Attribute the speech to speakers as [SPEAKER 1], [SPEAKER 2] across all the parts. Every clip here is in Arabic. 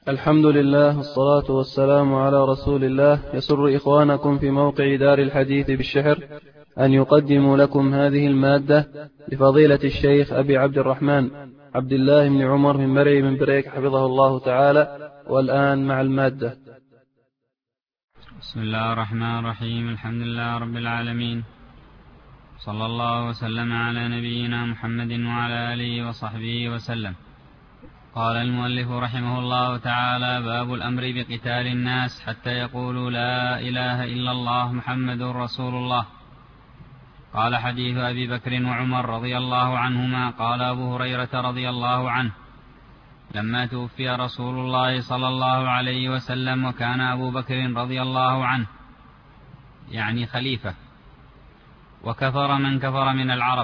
[SPEAKER 1] الحمد لله والصلاة والسلام على رسول الله. يسر إخوانكم في موقع دار الحديث بالشحر أن يقدموا لكم هذه المادة لفضيلة الشيخ أبي عبد الرحمن عبد الله بن عمر من مرعي من بريك حفظه الله تعالى. والآن مع المادة.
[SPEAKER 2] بسم الله الرحمن الرحيم. الحمد لله رب العالمين، صلى الله وسلم على نبينا محمد وعلى آله وصحبه وسلم. قال المؤلف رحمه الله تعالى: باب الأمر بقتال الناس حتى يقولوا لا إله إلا الله محمد رسول الله. قال: حديث أبي بكر وعمر رضي الله عنهما. قال أبو هريرة رضي الله عنه: لما توفي رسول الله صلى الله عليه وسلم وكان أبو بكر رضي الله عنه يعني خليفة، وكفر من كفر من العرب،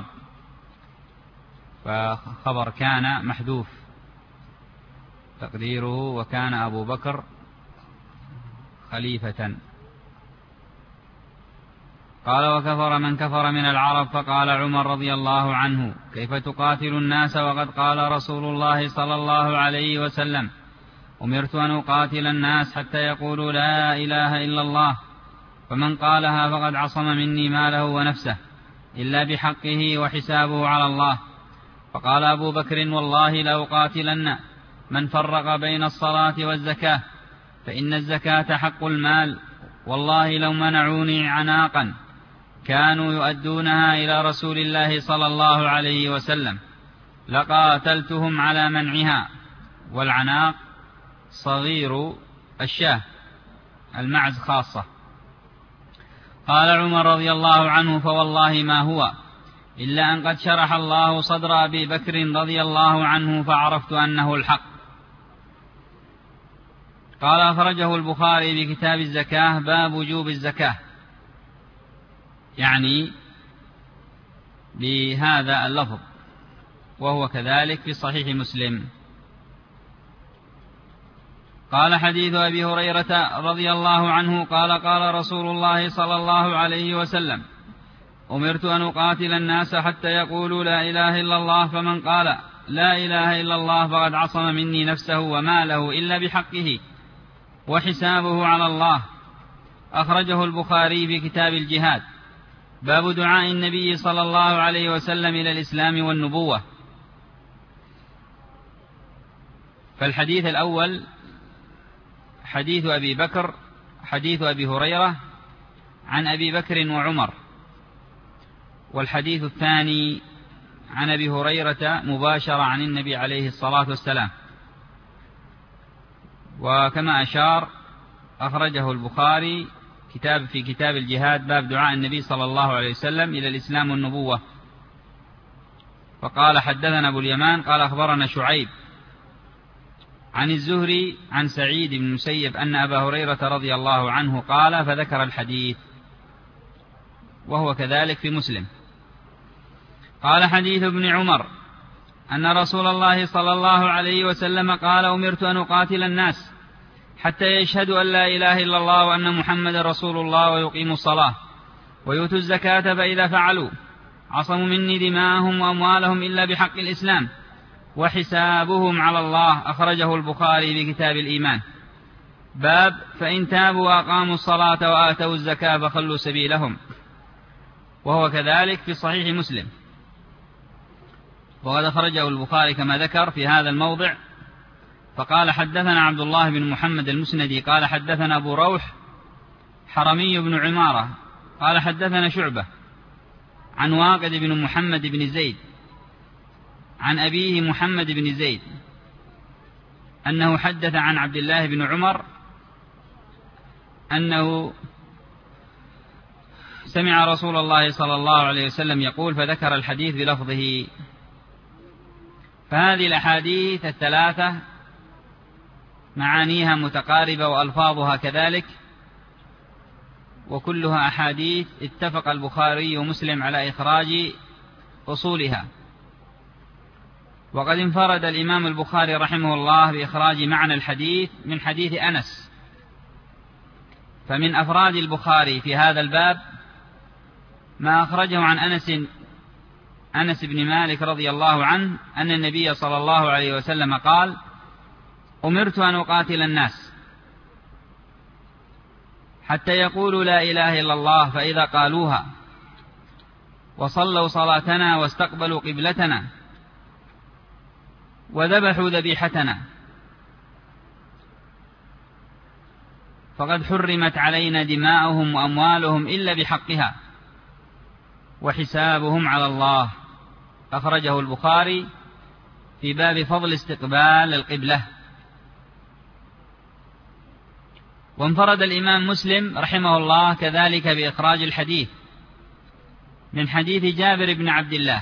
[SPEAKER 2] فخبر كان محذوف تقديره وكان أبو بكر خليفة. قال: وكفر من كفر من العرب. فقال عمر رضي الله عنه: كيف تقاتل الناس وقد قال رسول الله صلى الله عليه وسلم: أمرت أن أقاتل الناس حتى يقولوا لا إله إلا الله، فمن قالها فقد عصم مني ماله ونفسه إلا بحقه وحسابه على الله. فقال أبو بكر: والله لأقاتلن من فرق بين الصلاة والزكاة، فإن الزكاة حق المال، والله لو منعوني عناقا كانوا يؤدونها إلى رسول الله صلى الله عليه وسلم لقاتلتهم على منعها. والعناق صغير الشاه، المعز خاصة. قال عمر رضي الله عنه: فوالله ما هو إلا أن قد شرح الله صدر أبي بكر رضي الله عنه فعرفت أنه الحق. قال: أخرجه البخاري بكتاب الزكاة باب وجوب الزكاة، يعني بهذا اللفظ، وهو كذلك في صحيح مسلم. قال: حديث أبي هريرة رضي الله عنه قال: قال رسول الله صلى الله عليه وسلم: أمرت أن أقاتل الناس حتى يقولوا لا إله إلا الله، فمن قال لا إله إلا الله فقد عصم مني نفسه وماله إلا بحقه وحسابه على الله. أخرجه البخاري في كتاب الجهاد باب دعاء النبي صلى الله عليه وسلم إلى الإسلام والنبوة. فالحديث الأول حديث أبي بكر، حديث أبي هريرة عن أبي بكر وعمر، والحديث الثاني عن أبي هريرة مباشرة عن النبي عليه الصلاة والسلام. وكما أشار أخرجه البخاري في كتاب الجهاد باب دعاء النبي صلى الله عليه وسلم إلى الإسلام والنبوة. فقال: حدثنا أبو اليمان قال: أخبرنا شعيب عن الزهري عن سعيد بن المسيب أن أبا هريرة رضي الله عنه قال، فذكر الحديث، وهو كذلك في مسلم. قال: حديث ابن عمر أن رسول الله صلى الله عليه وسلم قال: أمرت أن أقاتل الناس حتى يشهدوا أن لا إله إلا الله وأن محمد رسول الله ويقيموا الصلاة ويؤتوا الزكاة، فإذا فعلوا عصموا مني دماءهم وأموالهم إلا بحق الإسلام وحسابهم على الله. أخرجه البخاري في كتاب الإيمان باب فإن تابوا وأقاموا الصلاة وآتوا الزكاة فخلوا سبيلهم، وهو كذلك في صحيح مسلم. وقد أخرجه البخاري كما ذكر في هذا الموضع. فقال: حدثنا عبد الله بن محمد المسندي قال: حدثنا أبو روح حرمي بن عمارة قال: حدثنا شعبة عن واقد بن محمد بن زيد عن أبيه محمد بن زيد أنه حدث عن عبد الله بن عمر أنه سمع رسول الله صلى الله عليه وسلم يقول، فذكر الحديث بلفظه. فهذه الأحاديث الثلاثة معانيها متقاربة وألفاظها كذلك، وكلها أحاديث اتفق البخاري ومسلم على إخراج أصولها. وقد انفرد الإمام البخاري رحمه الله بإخراج معنى الحديث من حديث أنس. فمن أفراد البخاري في هذا الباب ما أخرجه عن أنس بن مالك رضي الله عنه أن النبي صلى الله عليه وسلم قال: أمرت أن أقاتل الناس حتى يقولوا لا إله إلا الله، فإذا قالوها وصلوا صلاتنا واستقبلوا قبلتنا وذبحوا ذبيحتنا فقد حرمت علينا دماؤهم وأموالهم إلا بحقها وحسابهم على الله. أخرجه البخاري في باب فضل استقبال القبلة. وانفرد الإمام مسلم رحمه الله كذلك بإخراج الحديث من حديث جابر بن عبد الله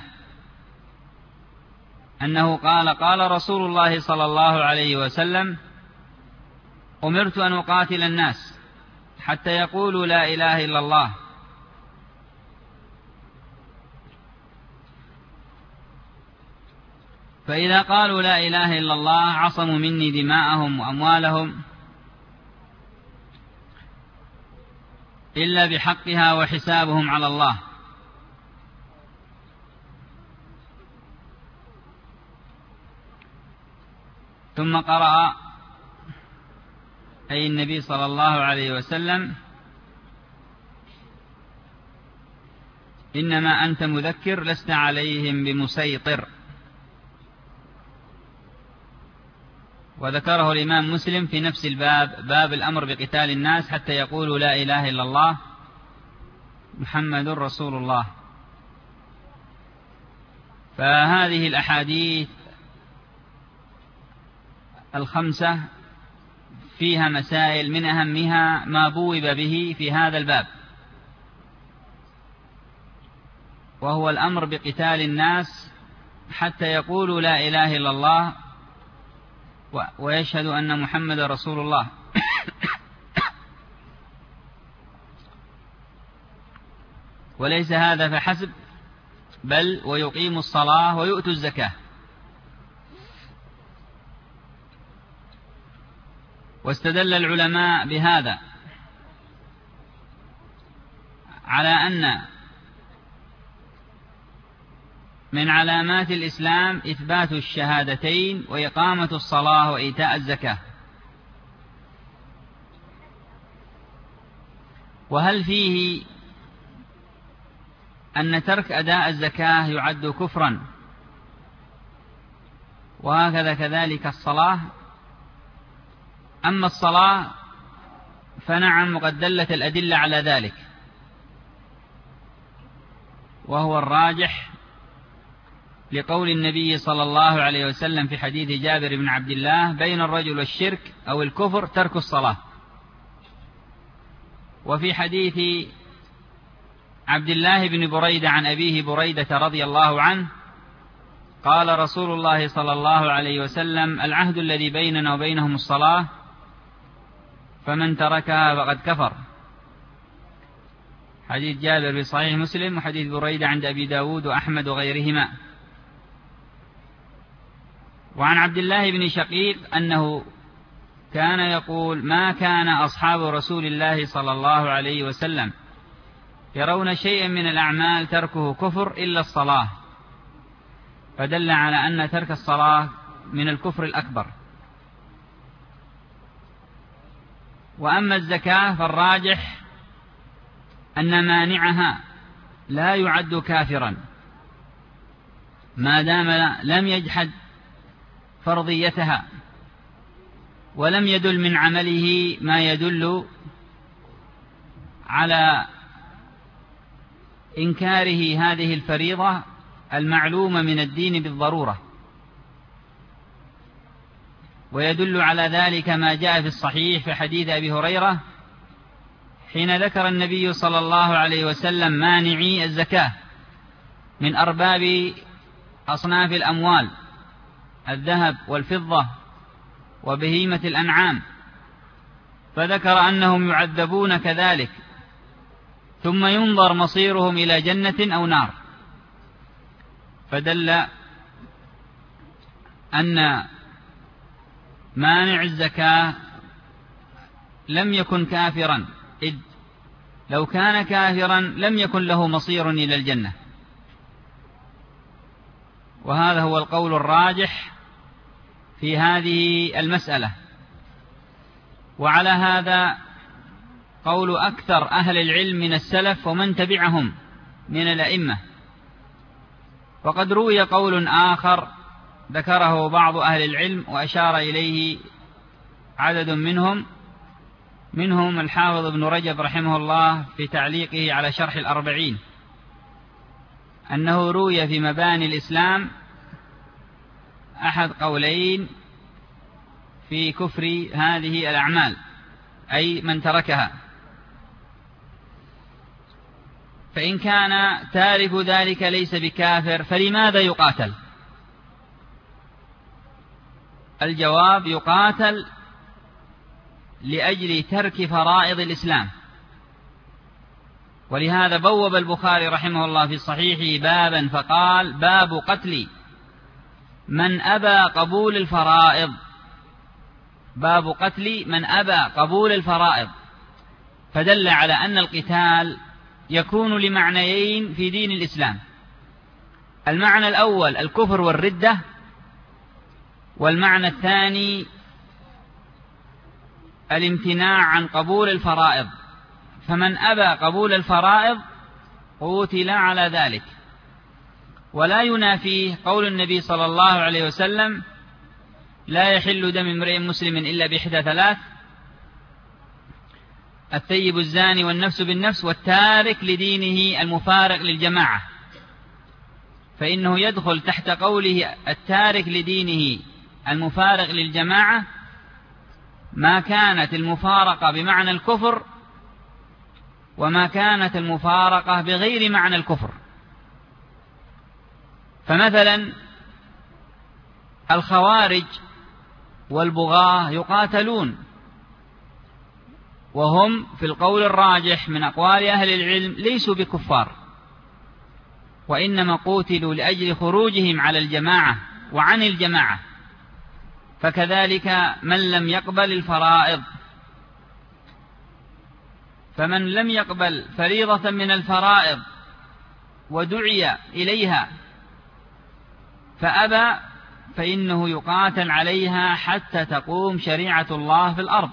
[SPEAKER 2] أنه قال: قال رسول الله صلى الله عليه وسلم: أمرت أن أقاتل الناس حتى يقولوا لا إله إلا الله، فإذا قالوا لا إله إلا الله عصموا مني دماءهم وأموالهم إلا بحقها وحسابهم على الله. ثم قرأ أي النبي صلى الله عليه وسلم: إنما أنت مذكر لست عليهم بمسيطر. وذكره الإمام مسلم في نفس الباب، باب الأمر بقتال الناس حتى يقولوا لا إله إلا الله محمد رسول الله. فهذه الأحاديث الخمسة فيها مسائل، من أهمها ما بوب به في هذا الباب، وهو الأمر بقتال الناس حتى يقولوا لا إله إلا الله ويشهد أن محمد رسول الله. وليس هذا فحسب، بل ويقيم الصلاة ويؤتوا الزكاة. واستدل العلماء بهذا على أن من علامات الإسلام إثبات الشهادتين وإقامة الصلاة وإيتاء الزكاة. وهل فيه أن ترك أداء الزكاة يعد كفرا؟ وهكذا كذلك الصلاة. أما الصلاة فنعم، وقد دلت الأدلة على ذلك، وهو الراجح لقول النبي صلى الله عليه وسلم في حديث جابر بن عبد الله: بين الرجل والشرك أو الكفر ترك الصلاة. وفي حديث عبد الله بن بريدة عن أبيه بريدة رضي الله عنه قال رسول الله صلى الله عليه وسلم: العهد الذي بيننا وبينهم الصلاة، فمن تركها فقد كفر. حديث جابر في صحيح مسلم، وحديث بريدة عند أبي داود وأحمد وغيرهما. وعن عبد الله بن شقيق أنه كان يقول: ما كان أصحاب رسول الله صلى الله عليه وسلم يرون شيئا من الأعمال تركه كفر إلا الصلاة، فدل على أن ترك الصلاة من الكفر الأكبر. وأما الزكاة فالراجح أن مانعها لا يعد كافرا ما دام لم يجحد فرضيتها ولم يدل من عمله ما يدل على إنكاره هذه الفريضة المعلومة من الدين بالضرورة. ويدل على ذلك ما جاء في الصحيح في حديث أبي هريرة حين ذكر النبي صلى الله عليه وسلم مانعي الزكاة من أرباب أصناف الأموال: الذهب والفضة وبهيمة الأنعام، فذكر أنهم يعذبون كذلك، ثم ينظر مصيرهم إلى جنة أو نار، فدل أن مانع الزكاة لم يكن كافرا، إذ لو كان كافرا لم يكن له مصير إلى الجنة. وهذا هو القول الراجح في هذه المسألة. وعلى هذا قول أكثر أهل العلم من السلف ومن تبعهم من الأئمة. وقد روي قول آخر ذكره بعض أهل العلم وأشار إليه عدد منهم الحافظ ابن رجب رحمه الله في تعليقه على شرح الأربعين، أنه روي في مباني الإسلام أحد قولين في كفر هذه الأعمال، أي من تركها. فإن كان تارك ذلك ليس بكافر فلماذا يقاتل؟ الجواب: يقاتل لأجل ترك فرائض الإسلام. ولهذا بوب البخاري رحمه الله في صحيحه بابا فقال: باب قتل من أبى قبول الفرائض. باب قتل من أبى قبول الفرائض، فدل على أن القتال يكون لمعنيين في دين الإسلام: المعنى الأول الكفر والردة، والمعنى الثاني الامتناع عن قبول الفرائض. فمن أبى قبول الفرائض قتل على ذلك. ولا ينافيه قول النبي صلى الله عليه وسلم: لا يحل دم امرئ مسلم إلا بإحدى ثلاث: الثيب الزاني والنفس بالنفس والتارك لدينه المفارق للجماعة. فإنه يدخل تحت قوله التارك لدينه المفارق للجماعة ما كانت المفارقة بمعنى الكفر وما كانت المفارقة بغير معنى الكفر. فمثلا الخوارج والبغاة يقاتلون، وهم في القول الراجح من أقوال أهل العلم ليسوا بكفار، وإنما قوتلوا لأجل خروجهم على الجماعة وعن الجماعة. فكذلك من لم يقبل الفرائض، فمن لم يقبل فريضة من الفرائض ودعي إليها فأبى فإنه يقاتل عليها حتى تقوم شريعة الله في الأرض.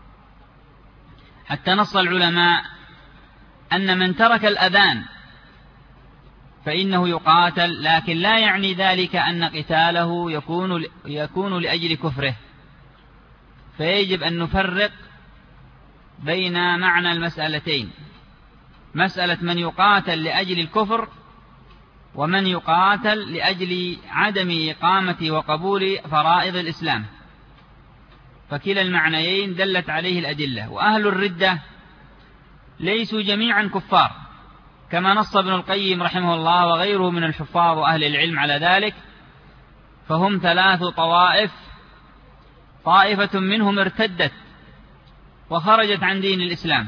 [SPEAKER 2] حتى نص العلماء أن من ترك الأذان فإنه يقاتل، لكن لا يعني ذلك أن قتاله يكون لأجل كفره. فيجب أن نفرق بين معنى المسألتين: مسألة من يقاتل لأجل الكفر، ومن يقاتل لأجل عدم إقامة وقبول فرائض الإسلام. فكلا المعنيين دلت عليه الأدلة. وأهل الردة ليسوا جميعا كفار، كما نص ابن القيم رحمه الله وغيره من الحفاظ وأهل العلم على ذلك. فهم 3 طوائف: طائفة منهم ارتدت وخرجت عن دين الإسلام،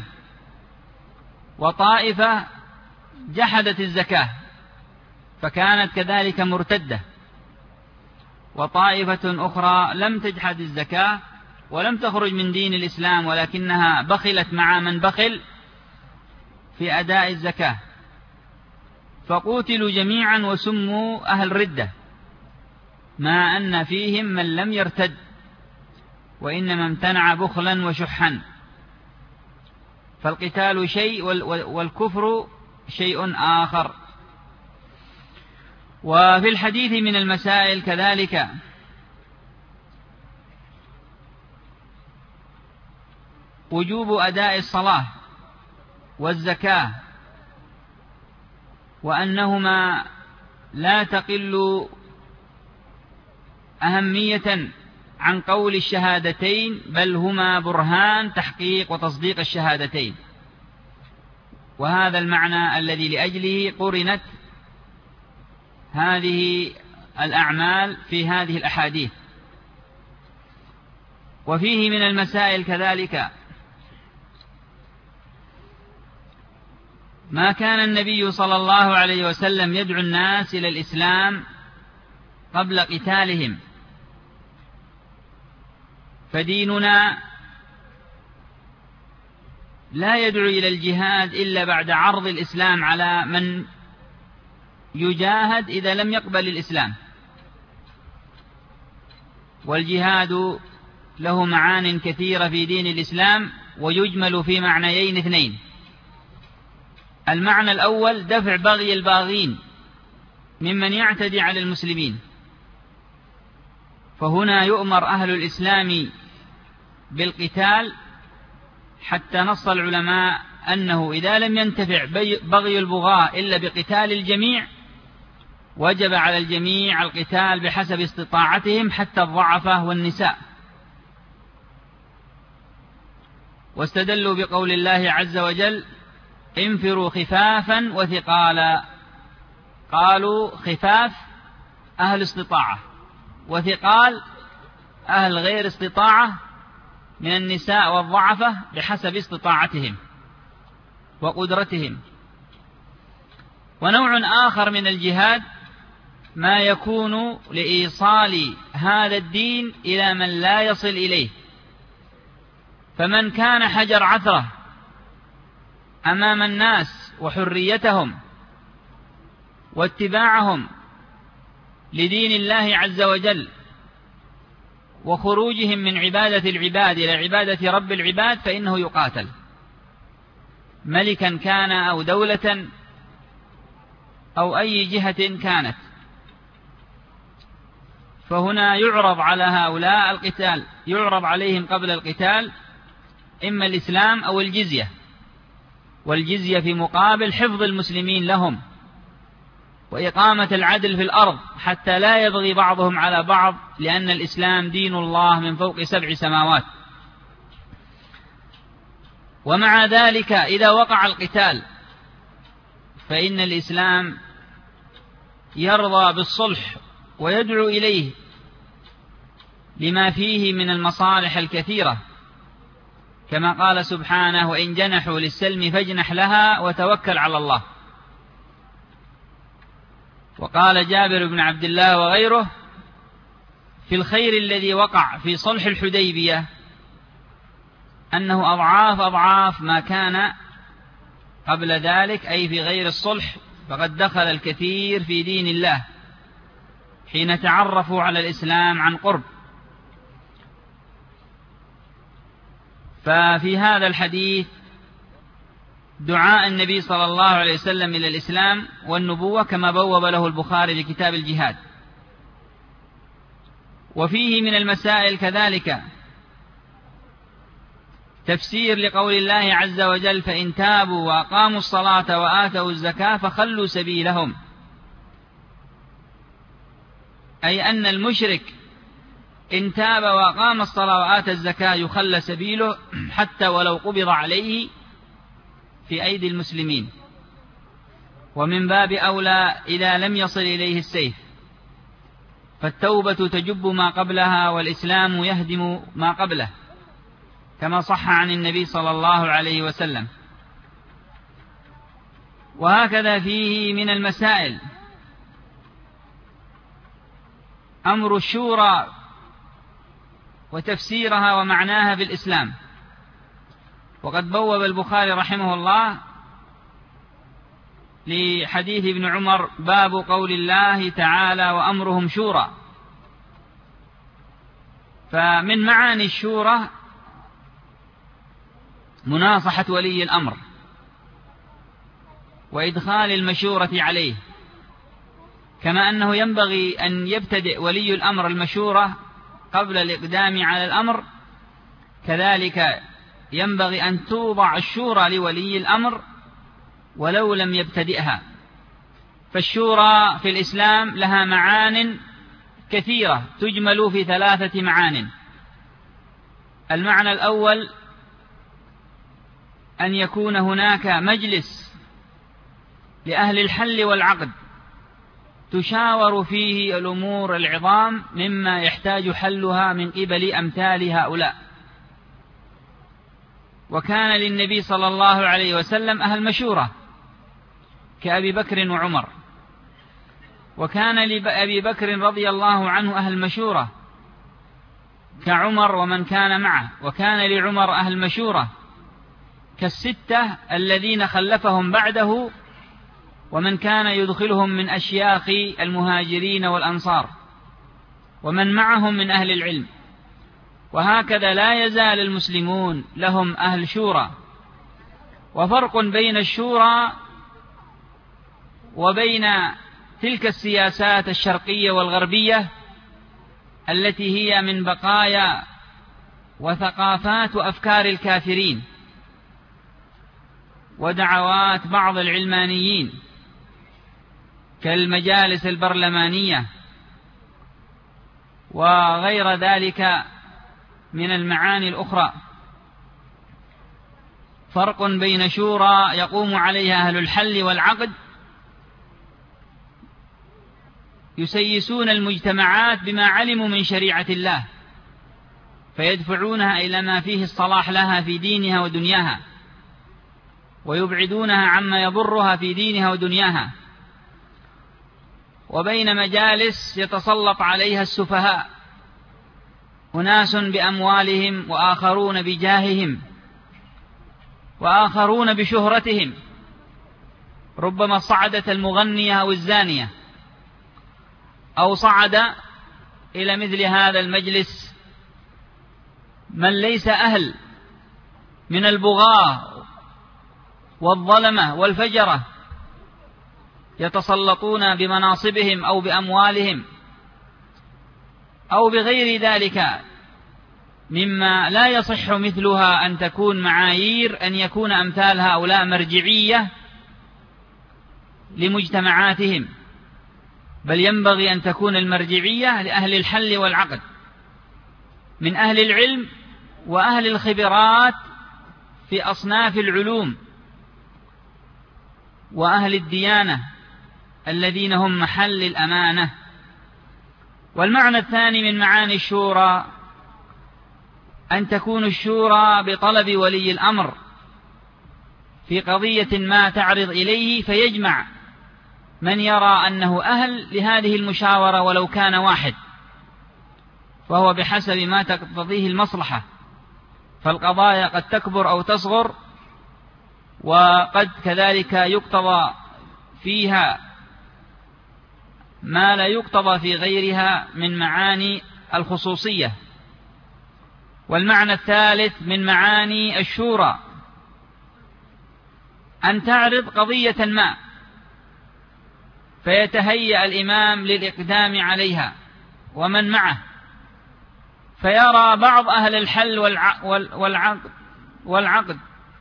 [SPEAKER 2] وطائفة جحدت الزكاة فكانت كذلك مرتدة، وطائفة أخرى لم تجحد الزكاة ولم تخرج من دين الإسلام ولكنها بخلت مع من بخل في أداء الزكاة، فقوتلوا جميعا وسموا أهل ردة، ما أن فيهم من لم يرتد وإنما امتنع بخلا وشحا. فالقتال شيء والكفر شيء آخر. وفي الحديث من المسائل كذلك وجوب أداء الصلاة والزكاة، وأنهما لا تقل أهمية عن قول الشهادتين، بل هما برهان تحقيق وتصديق الشهادتين. وهذا المعنى الذي لأجله قرنت هذه الأعمال في هذه الأحاديث. وفيه من المسائل كذلك ما كان النبي صلى الله عليه وسلم يدعو الناس إلى الإسلام قبل قتالهم، فديننا لا يدعو إلى الجهاد إلا بعد عرض الإسلام على من يجاهد إذا لم يقبل الإسلام. والجهاد له معان كثيرة في دين الإسلام، ويجمل في معنيين اثنين. المعنى الأول دفع بغي الباغين ممن يعتدي على المسلمين، فهنا يؤمر أهل الإسلام بالقتال، حتى نص العلماء أنه إذا لم ينتفع بغي البغاة إلا بقتال الجميع وجب على الجميع القتال بحسب استطاعتهم حتى الضعفة والنساء. واستدلوا بقول الله عز وجل: انفروا خفافا وثقالا. قالوا خفاف أهل استطاعة، وثقال أهل غير استطاعة من النساء والضعفة بحسب استطاعتهم وقدرتهم. ونوع آخر من الجهاد ما يكون لإيصال هذا الدين إلى من لا يصل إليه، فمن كان حجر عثرة أمام الناس وحريتهم واتباعهم لدين الله عز وجل وخروجهم من عبادة العباد إلى عبادة رب العباد، فإنه يقاتل، ملكا كان أو دولة أو أي جهة كانت. فهنا يعرض على هؤلاء القتال، يعرض عليهم قبل القتال إما الإسلام أو الجزية، والجزية في مقابل حفظ المسلمين لهم وإقامة العدل في الأرض حتى لا يبغي بعضهم على بعض، لأن الإسلام دين الله من فوق 7 سماوات. ومع ذلك إذا وقع القتال فإن الإسلام يرضى بالصلح ويدعو إليه لما فيه من المصالح الكثيرة، كما قال سبحانه: وإن جنحوا للسلم فاجنح لها وتوكل على الله. وقال جابر بن عبد الله وغيره في الخير الذي وقع في صلح الحديبية أنه أضعاف أضعاف ما كان قبل ذلك، أي في غير الصلح، فقد دخل الكثير في دين الله حين تعرفوا على الإسلام عن قرب. ففي هذا الحديث دعاء النبي صلى الله عليه وسلم إلى الإسلام والنبوة كما بوب له البخاري لكتاب الجهاد. وفيه من المسائل كذلك تفسير لقول الله عز وجل: فإن تابوا وأقاموا الصلاة وآتوا الزكاة فخلوا سبيلهم، أي أن المشرك إن تاب وأقام الصلاة وآتى الزكاة يخلى سبيله حتى ولو قبض عليه في أيدي المسلمين، ومن باب أولى إذا لم يصل إليه السيف، فالتوبة تجب ما قبلها والإسلام يهدم ما قبله، كما صح عن النبي صلى الله عليه وسلم. وهكذا فيه من المسائل أمر الشورى وتفسيرها ومعناها في الإسلام. وقد بوب البخاري رحمه الله لحديث ابن عمر باب قول الله تعالى: وأمرهم شورى. فمن معاني الشورى مناصحة ولي الأمر وإدخال المشورة عليه، كما أنه ينبغي أن يبتدئ ولي الأمر المشورة قبل الإقدام على الأمر، كذلك ينبغي أن توضع الشورى لولي الأمر ولو لم يبتدئها. فالشورى في الإسلام لها معان كثيرة تجمل في 3 معان. المعنى الأول أن يكون هناك مجلس لأهل الحل والعقد تشاور فيه الأمور العظام مما يحتاج حلها من قبل أمثال هؤلاء. وكان للنبي صلى الله عليه وسلم أهل مشورة كأبي بكر وعمر، وكان لأبي بكر رضي الله عنه أهل مشورة كعمر ومن كان معه، وكان لعمر أهل مشورة كالستة الذين خلفهم بعده ومن كان يدخلهم من أشياخ المهاجرين والأنصار. ومن معهم من أهل العلم. وهكذا لا يزال المسلمون لهم أهل شورى. وفرق بين الشورى وبين تلك السياسات الشرقية والغربية التي هي من بقايا وثقافات وأفكار الكافرين ودعوات بعض العلمانيين كالمجالس البرلمانية وغير ذلك من المعاني الأخرى. فرق بين شورى يقوم عليها أهل الحل والعقد يسيسون المجتمعات بما علموا من شريعة الله فيدفعونها إلى ما فيه الصلاح لها في دينها ودنياها، ويبعدونها عما يضرها في دينها ودنياها. وبين مجالس يتسلط عليها السفهاء، أناس بأموالهم وآخرون بجاههم وآخرون بشهرتهم، ربما صعدت المغنية أو الزانية، أو صعد إلى مثل هذا المجلس من ليس أهل من البغاة والظلمة والفجرة يتسلطون بمناصبهم أو بأموالهم أو بغير ذلك مما لا يصح مثلها أن تكون معايير أن يكون أمثال هؤلاء مرجعية لمجتمعاتهم، بل ينبغي أن تكون المرجعية لأهل الحل والعقد من أهل العلم وأهل الخبرات في أصناف العلوم وأهل الديانة الذين هم محل الأمانة. والمعنى الثاني من معاني الشورى أن تكون الشورى بطلب ولي الأمر في قضية ما تعرض إليه، فيجمع من يرى أنه أهل لهذه المشاورة ولو كان واحد، فهو بحسب ما تقتضيه المصلحة، فالقضايا قد تكبر أو تصغر، وقد كذلك يقتضى فيها ما لا يقتضى في غيرها من معاني الخصوصية. والمعنى الثالث من معاني الشورى أن تعرض قضية ما فيتهيأ الإمام للإقدام عليها ومن معه، فيرى بعض أهل الحل والعقد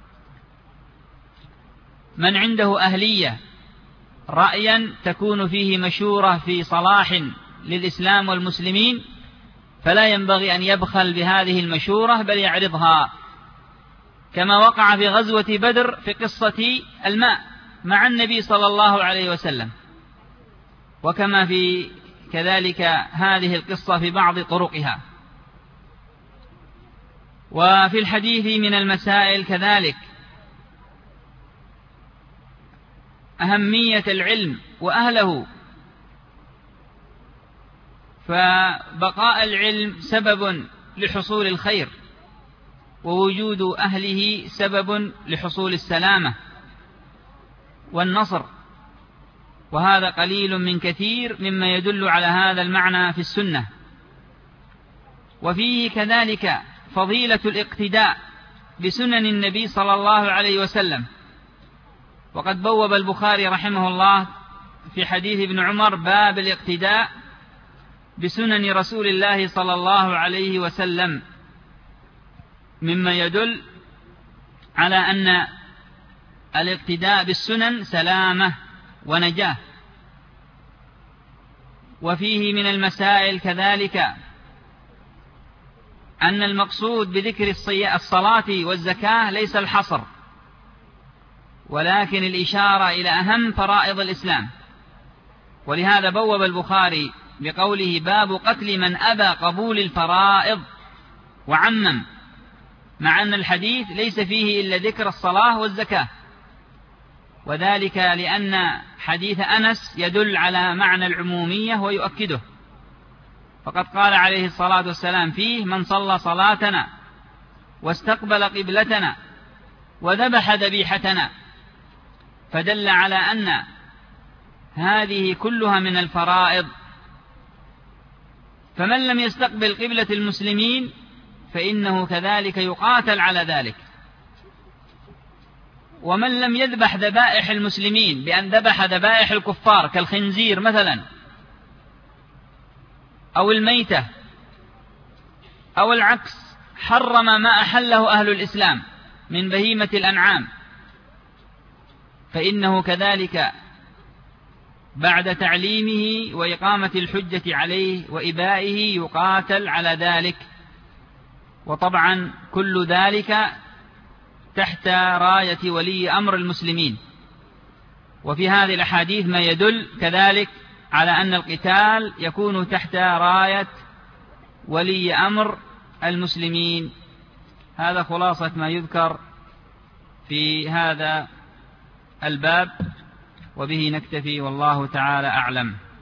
[SPEAKER 2] من عنده أهلية رأيا تكون فيه مشورة في صلاح للإسلام والمسلمين، فلا ينبغي أن يبخل بهذه المشورة بل يعرضها، كما وقع في غزوة بدر في قصة الماء مع النبي صلى الله عليه وسلم، وكما في كذلك هذه القصة في بعض طرقها. وفي الحديث من المسائل كذلك أهمية العلم وأهله، فبقاء العلم سبب لحصول الخير، ووجود أهله سبب لحصول السلامة والنصر، وهذا قليل من كثير مما يدل على هذا المعنى في السنة. وفيه كذلك فضيلة الاقتداء بسنن النبي صلى الله عليه وسلم، وقد بوب البخاري رحمه الله في حديث ابن عمر باب الاقتداء بسنن رسول الله صلى الله عليه وسلم، مما يدل على أن الاقتداء بالسنن سلامة ونجاة. وفيه من المسائل كذلك أن المقصود بذكر الصلاة والزكاة ليس الحصر، ولكن الإشارة إلى أهم فرائض الإسلام، ولهذا بوب البخاري بقوله باب قتل من أبى قبول الفرائض وعمم، مع أن الحديث ليس فيه إلا ذكر الصلاة والزكاة، وذلك لأن حديث أنس يدل على معنى العمومية ويؤكده، فقد قال عليه الصلاة والسلام فيه من صلى صلاتنا واستقبل قبلتنا وذبح ذبيحتنا، فدل على أن هذه كلها من الفرائض فمن لم يستقبل قبلة المسلمين فإنه كذلك يقاتل على ذلك. ومن لم يذبح ذبائح المسلمين بأن ذبح ذبائح الكفار كالخنزير مثلا أو الميتة أو العكس، حرم ما أحله أهل الإسلام من بهيمة الأنعام، فإنه كذلك بعد تعليمه وإقامة الحجة عليه وإبائه يقاتل على ذلك. وطبعا كل ذلك تحت راية ولي أمر المسلمين. وفي هذه الأحاديث ما يدل كذلك على أن القتال يكون تحت راية ولي أمر المسلمين. هذا خلاصة ما يذكر في هذا الباب، وبه نكتفي والله تعالى أعلم.